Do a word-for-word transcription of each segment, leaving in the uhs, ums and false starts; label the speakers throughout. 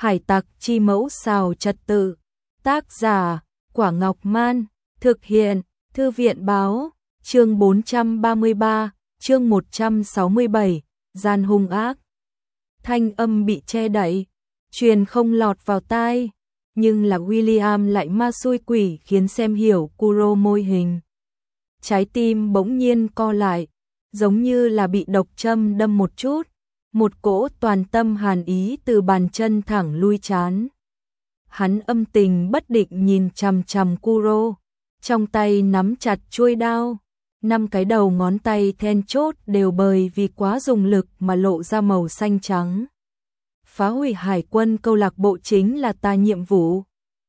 Speaker 1: Hải tặc chi mẫu xào trật tự. Tác giả Quả Ngọc Man. Thực hiện Thư viện báo. Chương bốn trăm ba mươi ba, chương một trăm sáu mươi bảy, gian hung ác. Thanh âm bị che đậy, truyền không lọt vào tai, nhưng là William lại ma xui quỷ khiến xem hiểu Kuro môi hình. Trái tim bỗng nhiên co lại, giống như là bị độc châm đâm một chút, một cỗ toàn tâm hàn ý từ bàn chân thẳng lui trán. Hắn âm tình bất định nhìn chằm chằm Kuro, trong tay nắm chặt chuôi đao, năm cái đầu ngón tay then chốt đều bởi vì quá dùng lực mà lộ ra màu xanh trắng. Phá hủy hải quân câu lạc bộ chính là ta nhiệm vụ.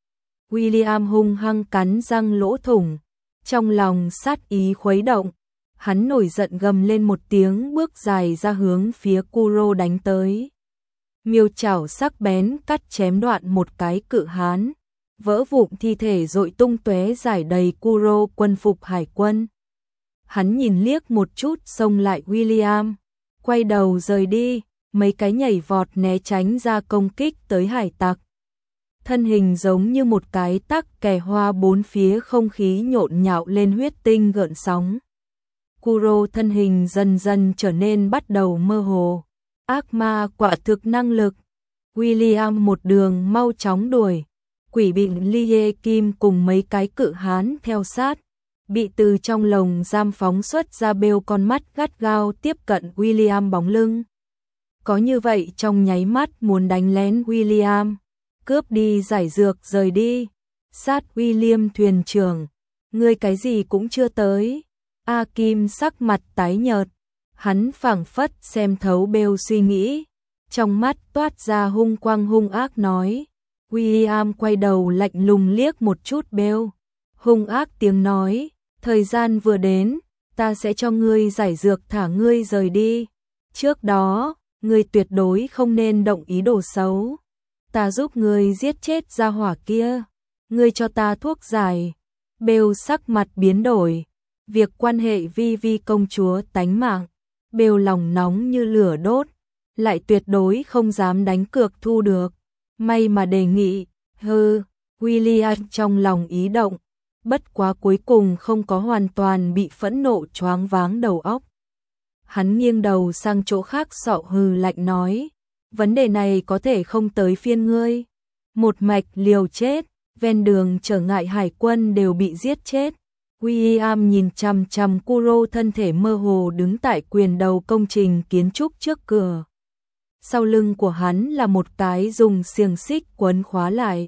Speaker 1: William hung hăng cắn răng lỗ thủng, trong lòng sát ý khuấy động, hắn nổi giận gầm lên một tiếng, bước dài ra hướng phía Kuro đánh tới. Miêu chảo sắc bén cắt chém đoạn một cái cự hán, vỡ vụn thi thể rội tung tóe rải đầy Kuro quân phục hải quân. Hắn nhìn liếc một chút xông lại William, quay đầu rời đi, mấy cái nhảy vọt né tránh ra công kích tới hải tặc. Thân hình giống như một cái tắc kè hoa, bốn phía không khí nhộn nhạo lên huyết tinh gợn sóng. Kuro thân hình dần dần trở nên bắt đầu mơ hồ. Ác ma quả thực năng lực. William một đường mau chóng đuổi. Quỷ bịnh Lie Kim cùng mấy cái cự hán theo sát, bị từ trong lồng giam phóng xuất ra bêu con mắt gắt gao tiếp cận William bóng lưng. Có như vậy trong nháy mắt muốn đánh lén William, cướp đi giải dược rời đi. Sát William thuyền trưởng, ngươi cái gì cũng chưa tới. A Kim sắc mặt tái nhợt, hắn phảng phất xem thấu bêu suy nghĩ, trong mắt toát ra hung quang hung ác nói. William quay đầu lạnh lùng liếc một chút bêu, hung ác tiếng nói, thời gian vừa đến, ta sẽ cho ngươi giải dược thả ngươi rời đi. Trước đó, ngươi tuyệt đối không nên động ý đồ xấu. Ta giúp ngươi giết chết gia hỏa kia, ngươi cho ta thuốc giải. Bêu sắc mặt biến đổi, việc quan hệ Vi Vi công chúa tánh mạng, bêu lòng nóng như lửa đốt, lại tuyệt đối không dám đánh cược thu được. May mà đề nghị, hừ, William trong lòng ý động, bất quá cuối cùng không có hoàn toàn bị phẫn nộ choáng váng đầu óc. Hắn nghiêng đầu sang chỗ khác sọ hừ lạnh nói, vấn đề này có thể không tới phiên ngươi. Một mạch liều chết, ven đường trở ngại hải quân đều bị giết chết. William nhìn chằm chằm Kuro thân thể mơ hồ đứng tại quyền đầu công trình kiến trúc trước cửa. Sau lưng của hắn là một cái dùng xiềng xích quấn khóa lại.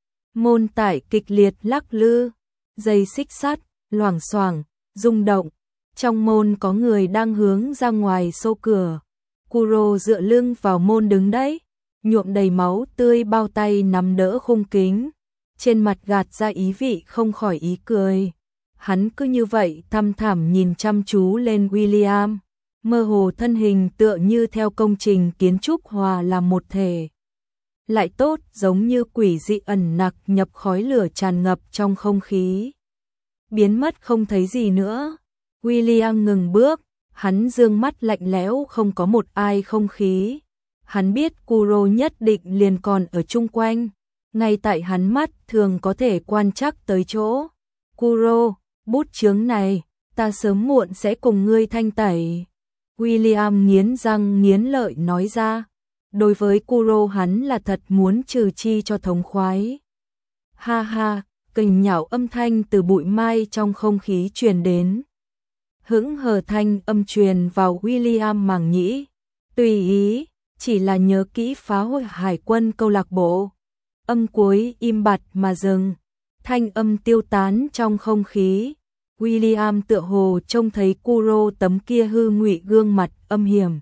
Speaker 1: Môn tải kịch liệt lắc lư, dây xích sắt, loảng xoảng, rung động. Trong môn có người đang hướng ra ngoài xô cửa. Kuro dựa lưng vào môn đứng đấy, nhuộm đầy máu tươi bao tay nắm đỡ khung kính. Trên mặt gạt ra ý vị không khỏi ý cười. Hắn cứ như vậy thăm thẳm nhìn chăm chú lên William. Mơ hồ thân hình tựa như theo công trình kiến trúc hòa làm một thể. Lại tốt giống như quỷ dị ẩn nặc nhập khói lửa tràn ngập trong không khí. Biến mất không thấy gì nữa. William ngừng bước, hắn dương mắt lạnh lẽo không có một ai không khí. Hắn biết Kuro nhất định liền còn ở chung quanh. Ngay tại hắn mắt thường có thể quan trắc tới chỗ. Kuro, bút chướng này, ta sớm muộn sẽ cùng ngươi thanh tẩy. William nghiến răng nghiến lợi nói ra. Đối với Kuro hắn là thật muốn trừ chi cho thống khoái. Ha ha, kình nhạo âm thanh từ bụi mai trong không khí truyền đến. Hững hờ thanh âm truyền vào William màng nhĩ. Tùy ý, chỉ là nhớ kỹ phá hủy hải quân câu lạc bộ. Âm cuối im bặt mà dừng. Thanh âm tiêu tán trong không khí. William tựa hồ trông thấy Kuro tấm kia hư ngụy gương mặt âm hiểm.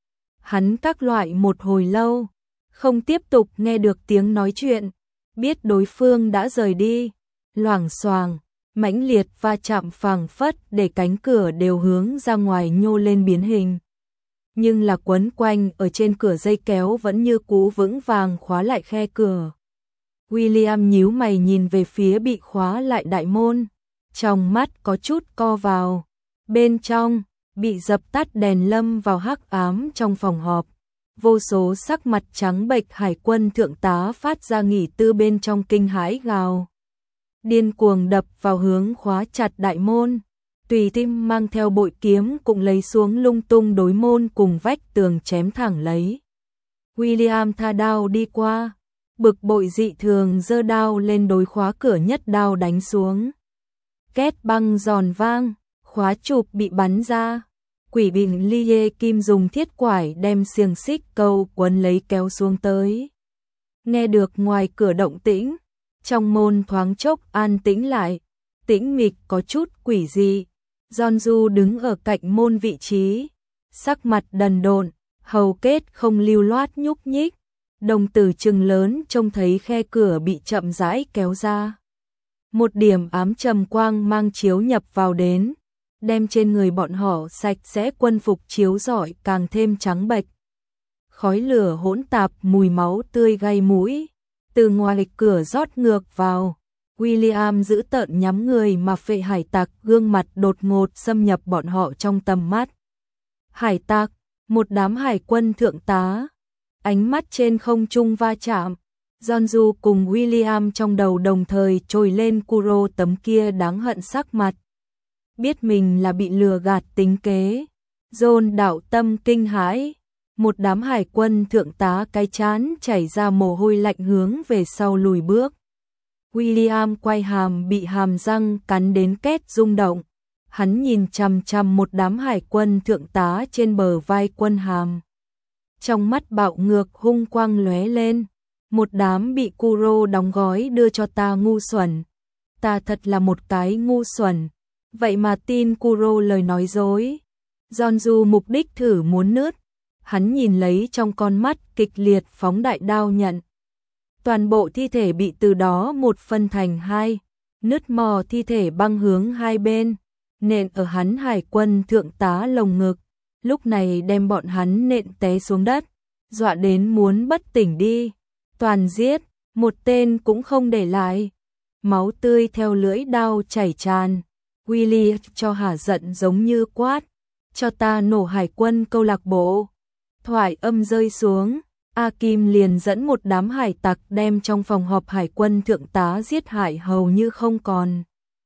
Speaker 1: Hắn các loại một hồi lâu, không tiếp tục nghe được tiếng nói chuyện, biết đối phương đã rời đi. Loảng xoảng, mãnh liệt va chạm phảng phất để cánh cửa đều hướng ra ngoài nhô lên biến hình. Nhưng là quấn quanh ở trên cửa dây kéo vẫn như cũ vững vàng khóa lại khe cửa. William nhíu mày nhìn về phía bị khóa lại đại môn. Trong mắt có chút co vào. Bên trong, bị dập tắt đèn lâm vào hắc ám trong phòng họp. vô số sắc mặt trắng bệch hải quân thượng tá phát ra nghỉ tư bên trong kinh hãi gào. Điên cuồng đập vào hướng khóa chặt đại môn, tùy tim mang theo bội kiếm cũng lấy xuống lung tung đối môn cùng vách tường chém thẳng lấy. William tha đao đi qua, bực bội dị thường giơ đao lên đối khóa cửa nhất đao đánh xuống. Két băng giòn vang, khóa chụp bị bắn ra. Quỷ bình ly kim dùng thiết quải đem xiềng xích câu quấn lấy kéo xuống tới. Nghe được ngoài cửa động tĩnh, trong môn thoáng chốc an tĩnh lại, tĩnh mịch có chút quỷ dị. John Du đứng ở cạnh môn vị trí, sắc mặt đần độn, hầu kết không lưu loát nhúc nhích, đồng tử trừng lớn trông thấy khe cửa bị chậm rãi kéo ra. Một điểm ám trầm quang mang chiếu nhập vào đến, đem trên người bọn họ sạch sẽ quân phục chiếu rọi càng thêm trắng bệch. Khói lửa hỗn tạp mùi máu tươi gây mũi, từ ngoài cửa rót ngược vào. William giữ tợn nhắm người mà phệ hải tặc, gương mặt đột ngột xâm nhập bọn họ trong tầm mắt. Hải tặc, một đám hải quân thượng tá, ánh mắt trên không trung va chạm. John Du cùng William trong đầu đồng thời trồi lên Kuro tấm kia đáng hận sắc mặt. Biết mình là bị lừa gạt tính kế. John đạo tâm kinh hãi, một đám hải quân thượng tá cái chán chảy ra mồ hôi lạnh hướng về sau lùi bước. William quay hàm bị hàm răng cắn đến két rung động. Hắn nhìn chằm chằm một đám hải quân thượng tá trên bờ vai quân hàm. Trong mắt bạo ngược hung quang lóe lên. Một đám bị Kuro đóng gói đưa cho ta ngu xuẩn. Ta thật là một cái ngu xuẩn. Vậy mà tin Kuro lời nói dối. John Du mục đích thử muốn nứt. Hắn nhìn lấy trong con mắt kịch liệt phóng đại đao nhận. Toàn bộ thi thể bị từ đó một phân thành hai. Nứt mò thi thể băng hướng hai bên. Nện ở hắn hải quân thượng tá lồng ngực. Lúc này đem bọn hắn nện té xuống đất. Dọa đến muốn bất tỉnh đi. Toàn giết, một tên cũng không để lại. Máu tươi theo lưỡi đao chảy tràn. Willy cho hả giận giống như quát. Cho ta nổ hải quân câu lạc bộ. Thoại âm rơi xuống. A Kim liền dẫn một đám hải tặc đem trong phòng họp hải quân thượng tá giết hại hầu như không còn.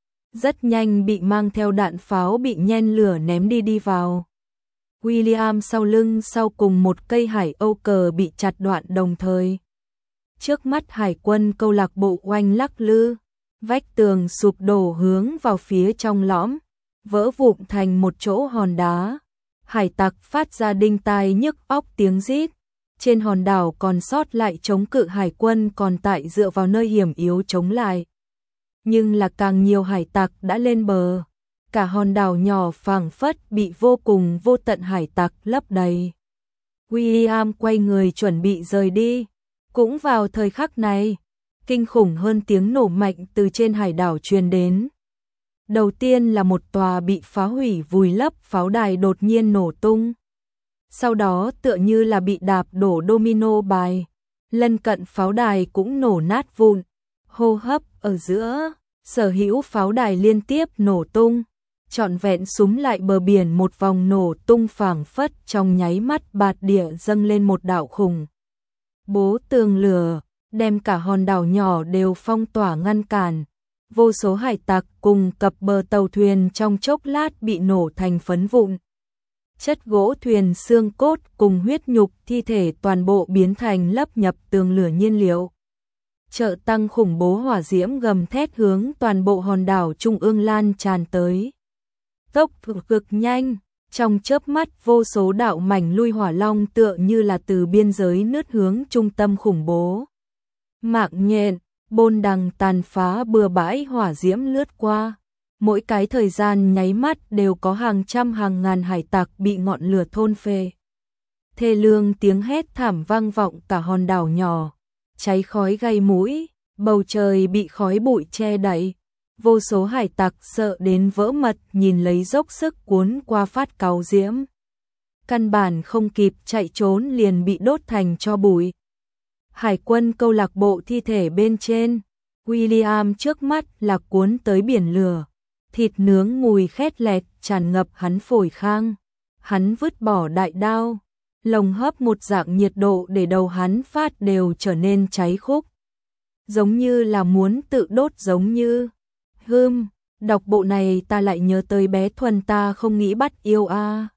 Speaker 1: Rất nhanh bị mang theo đạn pháo bị nhen lửa ném đi đi vào. William sau lưng sau cùng một cây hải âu cờ bị chặt đoạn đồng thời. Trước mắt hải quân câu lạc bộ oanh lắc lư, vách tường sụp đổ hướng vào phía trong lõm, vỡ vụn thành một chỗ hòn đá. Hải tặc phát ra đinh tai nhức óc tiếng rít. Trên hòn đảo còn sót lại chống cự hải quân còn tại dựa vào nơi hiểm yếu chống lại. Nhưng là càng nhiều hải tặc đã lên bờ. Cả hòn đảo nhỏ phảng phất bị vô cùng vô tận hải tặc lấp đầy. William quay người chuẩn bị rời đi. Cũng vào thời khắc này, kinh khủng hơn tiếng nổ mạnh từ trên hải đảo truyền đến. Đầu tiên là một tòa bị phá hủy vùi lấp pháo đài đột nhiên nổ tung. Sau đó tựa như là bị đạp đổ domino bài, lân cận pháo đài cũng nổ nát vụn. Hô hấp ở giữa, sở hữu pháo đài liên tiếp nổ tung, trọn vẹn súng lại bờ biển một vòng nổ tung phảng phất trong nháy mắt bạt địa dâng lên một đạo khủng bố tường lửa, đem cả hòn đảo nhỏ đều phong tỏa ngăn cản. Vô số hải tặc cùng cập bờ tàu thuyền trong chốc lát bị nổ thành phấn vụn. Chất gỗ thuyền xương cốt cùng huyết nhục thi thể toàn bộ biến thành lấp nhập tường lửa nhiên liệu. Trợ tăng khủng bố hỏa diễm gầm thét hướng toàn bộ hòn đảo trung ương lan tràn tới. Tốc độ cực nhanh, trong chớp mắt vô số đạo mảnh lui hỏa long tựa như là từ biên giới nứt hướng trung tâm khủng bố. Mạng nhện, bôn đằng tàn phá bừa bãi hỏa diễm lướt qua. Mỗi cái thời gian nháy mắt đều có hàng trăm hàng ngàn hải tặc bị ngọn lửa thôn phệ. Thê lương tiếng hét thảm vang vọng cả hòn đảo nhỏ. Cháy khói gây mũi, bầu trời bị khói bụi che đậy. Vô số hải tặc sợ đến vỡ mật nhìn lấy dốc sức cuốn qua phát cáu diễm. Căn bản không kịp chạy trốn liền bị đốt thành tro bụi. Hải quân câu lạc bộ thi thể bên trên. William trước mắt là cuốn tới biển lửa. Thịt nướng mùi khét lẹt tràn ngập hắn phổi khang. Hắn vứt bỏ đại đao, lồng hấp một dạng nhiệt độ để đầu hắn phát đều trở nên cháy khúc. Giống như là muốn tự đốt giống như. Hưm, đọc bộ này ta lại nhớ tới bé Thuần ta không nghĩ bắt yêu a. À.